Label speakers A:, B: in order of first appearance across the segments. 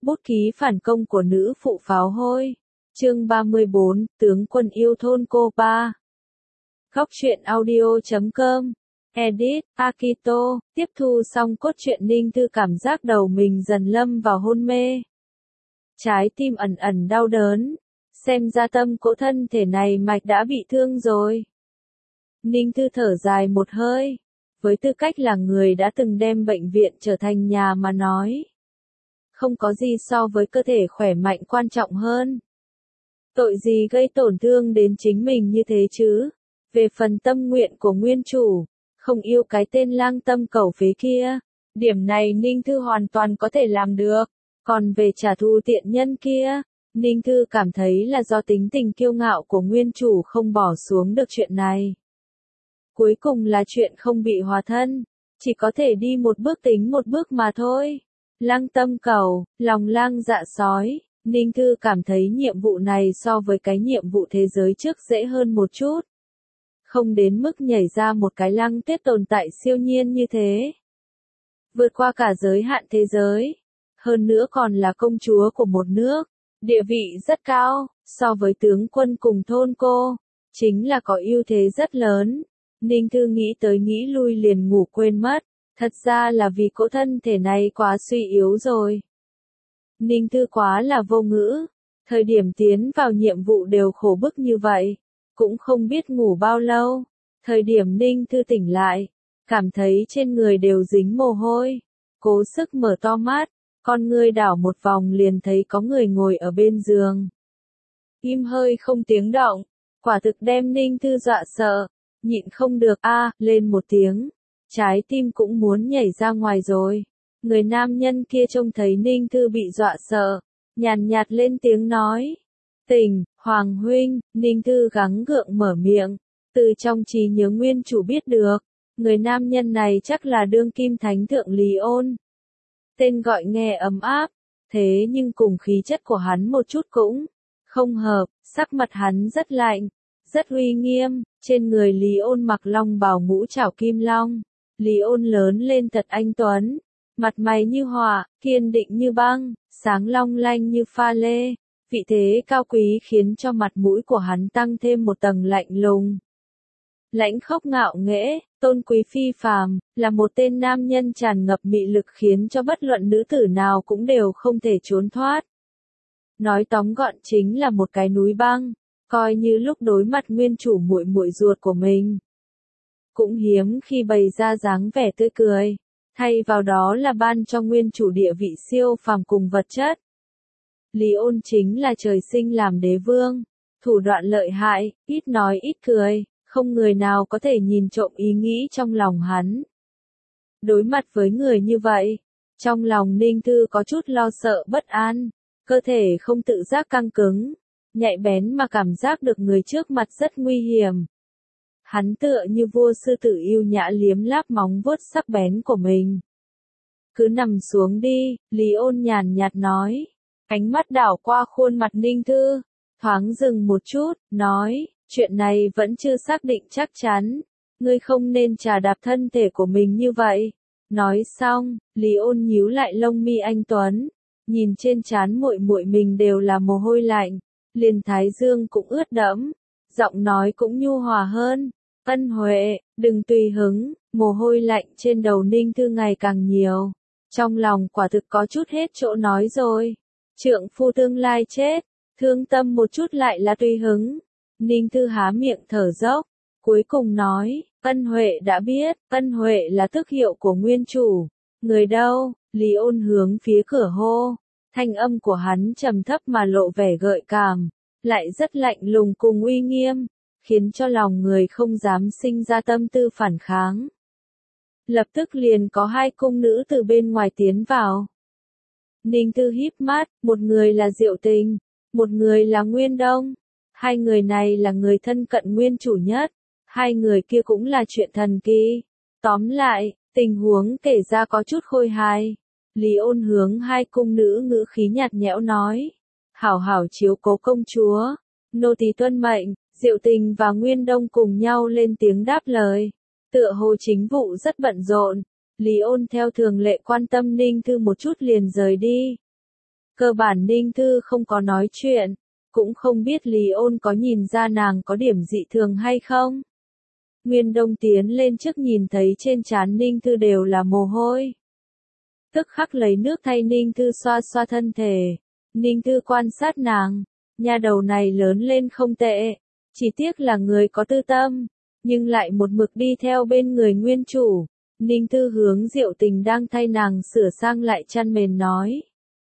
A: Bút ký phản công của nữ phụ pháo hôi. Chương 34, tướng quân yêu thôn cô ba. Góc truyện audio.com. Edit, Akito. Tiếp thu xong cốt truyện, Ninh Thư cảm giác đầu mình dần lâm vào hôn mê. Trái tim ẩn ẩn đau đớn. Xem ra tâm cỗ thân thể này mạch đã bị thương rồi. Ninh Thư thở dài một hơi. Với tư cách là người đã từng đem bệnh viện trở thành nhà mà nói, không có gì so với cơ thể khỏe mạnh quan trọng hơn. Tội gì gây tổn thương đến chính mình như thế chứ? Về phần tâm nguyện của nguyên chủ, không yêu cái tên lang tâm cẩu phế kia, điểm này Ninh Thư hoàn toàn có thể làm được. Còn về trả thù tiện nhân kia, Ninh Thư cảm thấy là do tính tình kiêu ngạo của nguyên chủ không bỏ xuống được chuyện này. Cuối cùng là chuyện không bị hòa thân, chỉ có thể đi một bước tính một bước mà thôi. Lang tâm cẩu, lòng lang dạ sói, Ninh Thư cảm thấy nhiệm vụ này so với cái nhiệm vụ thế giới trước dễ hơn một chút. Không đến mức nhảy ra một cái lăng tuyết tồn tại siêu nhiên như thế. Vượt qua cả giới hạn thế giới. Hơn nữa còn là công chúa của một nước. Địa vị rất cao, so với tướng quân cùng thôn cô. Chính là có ưu thế rất lớn. Ninh Thư nghĩ tới nghĩ lui liền ngủ quên mất. Thật ra là vì cỗ thân thể này quá suy yếu rồi. Ninh Thư quá là vô ngữ. Thời điểm tiến vào nhiệm vụ đều khổ bức như vậy. Cũng không biết ngủ bao lâu. Thời điểm Ninh Thư tỉnh lại, cảm thấy trên người đều dính mồ hôi. Cố sức mở to mắt, con ngươi đảo một vòng liền thấy có người ngồi ở bên giường. Im hơi không tiếng động, quả thực đem Ninh Thư dọa sợ. Nhịn không được lên một tiếng. Trái tim cũng muốn nhảy ra ngoài rồi. Người nam nhân kia trông thấy Ninh Thư bị dọa sợ, nhàn nhạt lên tiếng nói. Tỉnh, Hoàng huynh. Ninh Thư gắng gượng mở miệng. Từ trong trí nhớ nguyên chủ biết được, người nam nhân này chắc là đương kim thánh thượng Lý Ôn. Tên gọi nghe ấm áp, thế nhưng cùng khí chất của hắn một chút cũng không hợp, sắc mặt hắn rất lạnh, rất uy nghiêm, trên người Lý Ôn mặc long bào ngũ trảo kim long. Lý Ôn lớn lên thật anh tuấn, mặt mày như họa, kiên định như băng, sáng long lanh như pha lê. Vị thế cao quý khiến cho mặt mũi của hắn tăng thêm một tầng lạnh lùng. Lãnh khốc ngạo nghễ, tôn quý phi phàm, là một tên nam nhân tràn ngập mị lực khiến cho bất luận nữ tử nào cũng đều không thể trốn thoát. Nói tóm gọn chính là một cái núi băng, coi như lúc đối mặt nguyên chủ muội muội ruột của mình. Cũng hiếm khi bày ra dáng vẻ tươi cười, thay vào đó là ban cho nguyên chủ địa vị siêu phàm cùng vật chất. Lý Ôn chính là trời sinh làm đế vương, thủ đoạn lợi hại, ít nói ít cười, không người nào có thể nhìn trộm ý nghĩ trong lòng hắn. Đối mặt với người như vậy, trong lòng Ninh Thư có chút lo sợ bất an, cơ thể không tự giác căng cứng, nhạy bén mà cảm giác được người trước mặt rất nguy hiểm. Hắn tựa như vua sư tử yêu nhã liếm láp móng vuốt sắc bén của mình. Cứ nằm xuống đi, Lý Ôn nhàn nhạt nói. Ánh mắt đảo qua khuôn mặt Ninh Thư, thoáng dừng một chút, nói, chuyện này vẫn chưa xác định chắc chắn, ngươi không nên chà đạp thân thể của mình như vậy. Nói xong, Lý Ôn nhíu lại lông mi anh tuấn, nhìn trên trán muội muội mình đều là mồ hôi lạnh, liền thái dương cũng ướt đẫm, giọng nói cũng nhu hòa hơn. Ân Huệ, đừng tùy hứng. Mồ hôi lạnh trên đầu Ninh Thư ngày càng nhiều, trong lòng quả thực có chút hết chỗ nói rồi. Trượng phu tương lai chết, thương tâm một chút lại là tùy hứng. Ninh Thư há miệng thở dốc, cuối cùng nói, Ân Huệ đã biết, Ân Huệ là tước hiệu của nguyên chủ. Người đâu? Lý Ôn hướng phía cửa hô. Thanh âm của hắn trầm thấp mà lộ vẻ gợi cảm, lại rất lạnh lùng cùng uy nghiêm, khiến cho lòng người không dám sinh ra tâm tư phản kháng. Lập tức liền có hai cung nữ từ bên ngoài tiến vào. Ninh Thư híp mắt, một người là Diệu Tình, một người là Nguyên Đông. Hai người này là người thân cận nguyên chủ nhất, hai người kia cũng là chuyện thần kỳ. Tóm lại, tình huống kể ra có chút khôi hài. Lý Ôn hướng hai cung nữ ngữ khí nhạt nhẽo nói, hảo hảo chiếu cố công chúa, nô tỳ tuân mệnh. Diệu Tình và Nguyên Đông cùng nhau lên tiếng đáp lời, tựa hồ chính vụ rất bận rộn. Lý Ôn theo thường lệ quan tâm Ninh Thư một chút liền rời đi. Cơ bản Ninh Thư không có nói chuyện, cũng không biết Lý Ôn có nhìn ra nàng có điểm dị thường hay không. Nguyên Đông tiến lên trước nhìn thấy trên trán Ninh Thư đều là mồ hôi. Tức khắc lấy nước thay Ninh Thư xoa xoa thân thể. Ninh Thư quan sát nàng, nha đầu này lớn lên không tệ, chỉ tiếc là người có tư tâm, nhưng lại một mực đi theo bên người nguyên chủ. Ninh Thư hướng Diệu Tình đang thay nàng sửa sang lại chăn mền nói.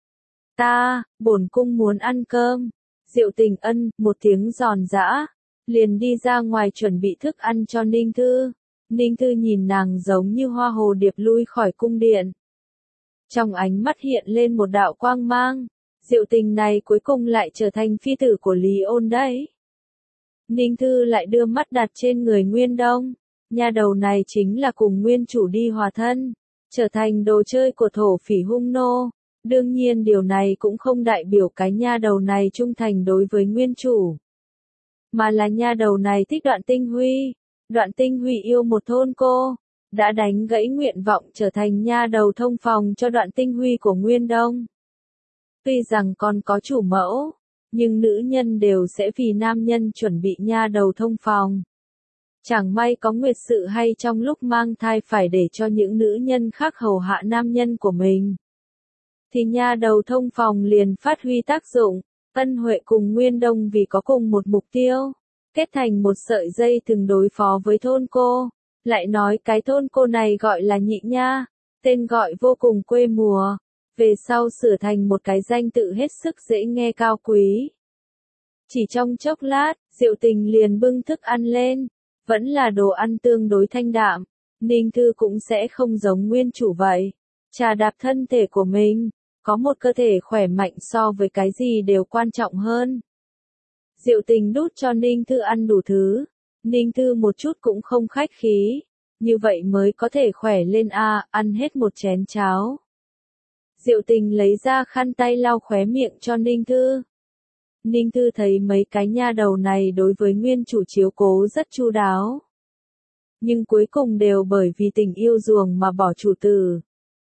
A: Bổn cung muốn ăn cơm. Diệu Tình ân, một tiếng giòn giã, liền đi ra ngoài chuẩn bị thức ăn cho Ninh Thư. Ninh Thư nhìn nàng giống như hoa hồ điệp lui khỏi cung điện. Trong ánh mắt hiện lên một đạo quang mang, Diệu Tình này cuối cùng lại trở thành phi tử của Lý Ôn đấy. Ninh Thư lại đưa mắt đặt trên người Nguyên Đông, nha đầu này chính là cùng nguyên chủ đi hòa thân, trở thành đồ chơi của thổ phỉ hung nô. Đương nhiên điều này cũng không đại biểu cái nha đầu này trung thành đối với nguyên chủ, mà là nha đầu này thích Đoạn Tinh Huy. Đoạn Tinh Huy yêu một thôn cô, đã đánh gãy nguyện vọng trở thành nha đầu thông phòng cho Đoạn Tinh Huy của Nguyên Đông. Tuy rằng còn có chủ mẫu, nhưng nữ nhân đều sẽ vì nam nhân chuẩn bị nha đầu thông phòng. Chẳng may có nguyệt sự hay trong lúc mang thai phải để cho những nữ nhân khác hầu hạ nam nhân của mình, thì nha đầu thông phòng liền phát huy tác dụng. Ân Huệ cùng Nguyên Đông vì có cùng một mục tiêu, kết thành một sợi dây từng đối phó với thôn cô. Lại nói cái thôn cô này gọi là Nhị Nha, tên gọi vô cùng quê mùa, về sau sửa thành một cái danh tự hết sức dễ nghe cao quý. Chỉ trong chốc lát, Diệu Tình liền bưng thức ăn lên, vẫn là đồ ăn tương đối thanh đạm. Ninh Thư cũng sẽ không giống nguyên chủ vậy, trà đạp thân thể của mình, có một cơ thể khỏe mạnh so với cái gì đều quan trọng hơn. Diệu Tình đút cho Ninh Thư ăn đủ thứ, Ninh Thư một chút cũng không khách khí, như vậy mới có thể khỏe lên ăn hết một chén cháo. Diệu Tình lấy ra khăn tay lau khóe miệng cho Ninh Thư. Ninh Thư thấy mấy cái nha đầu này đối với nguyên chủ chiếu cố rất chu đáo, nhưng cuối cùng đều bởi vì tình yêu ruồng mà bỏ chủ tử.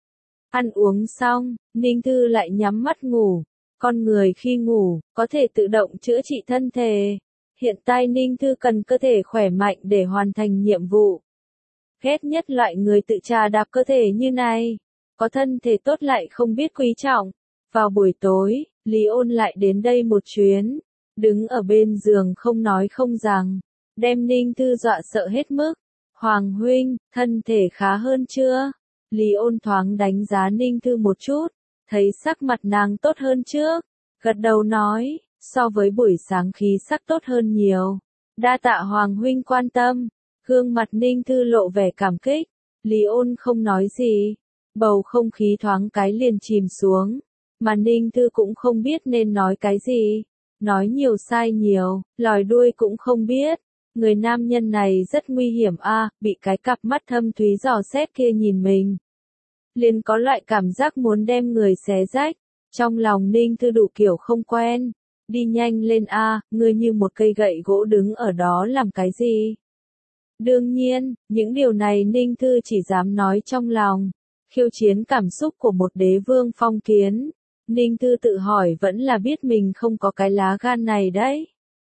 A: Ăn uống xong, Ninh Thư lại nhắm mắt ngủ. Con người khi ngủ, có thể tự động chữa trị thân thể. Hiện tại Ninh Thư cần cơ thể khỏe mạnh để hoàn thành nhiệm vụ. Ghét nhất loại người tự trà đạp cơ thể như này. Có thân thể tốt lại không biết quý trọng. Vào buổi tối, Lý Ôn lại đến đây một chuyến. Đứng ở bên giường không nói không rằng, đem Ninh Thư dọa sợ hết mức. Hoàng huynh, thân thể khá hơn chưa? Lý Ôn thoáng đánh giá Ninh Thư một chút, thấy sắc mặt nàng tốt hơn trước, gật đầu nói, so với buổi sáng khí sắc tốt hơn nhiều. Đa tạ Hoàng huynh quan tâm. Gương mặt Ninh Thư lộ vẻ cảm kích. Lý Ôn không nói gì, bầu không khí thoáng cái liền chìm xuống, mà Ninh Thư cũng không biết nên nói cái gì, nói nhiều sai nhiều, lòi đuôi cũng không biết. Người nam nhân này rất nguy hiểm bị cái cặp mắt thâm thúy dò xét kia nhìn mình, liền có loại cảm giác muốn đem người xé rách. Trong lòng Ninh Thư đủ kiểu không quen, đi nhanh lên ngươi như một cây gậy gỗ đứng ở đó làm cái gì? Đương nhiên, những điều này Ninh Thư chỉ dám nói trong lòng, khiêu chiến cảm xúc của một đế vương phong kiến. Ninh Thư tự hỏi vẫn là biết mình không có cái lá gan này đấy.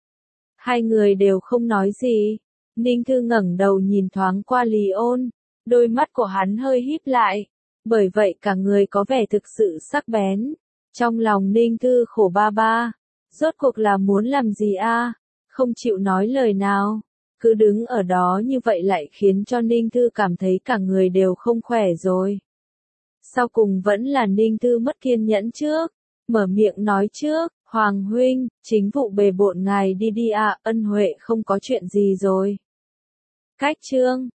A: Hai người đều không nói gì. Ninh Thư ngẩng đầu nhìn thoáng qua Lý Ôn, đôi mắt của hắn hơi híp lại, bởi vậy cả người có vẻ thực sự sắc bén. Trong lòng Ninh Thư khổ ba, rốt cuộc là muốn làm gì không chịu nói lời nào, cứ đứng ở đó như vậy lại khiến cho Ninh Thư cảm thấy cả người đều không khỏe rồi. Sau cùng vẫn là Ninh Thư mất kiên nhẫn trước, mở miệng nói trước, Hoàng huynh, chính vụ bề bộn ngài đi Ân Huệ không có chuyện gì rồi. Cách chương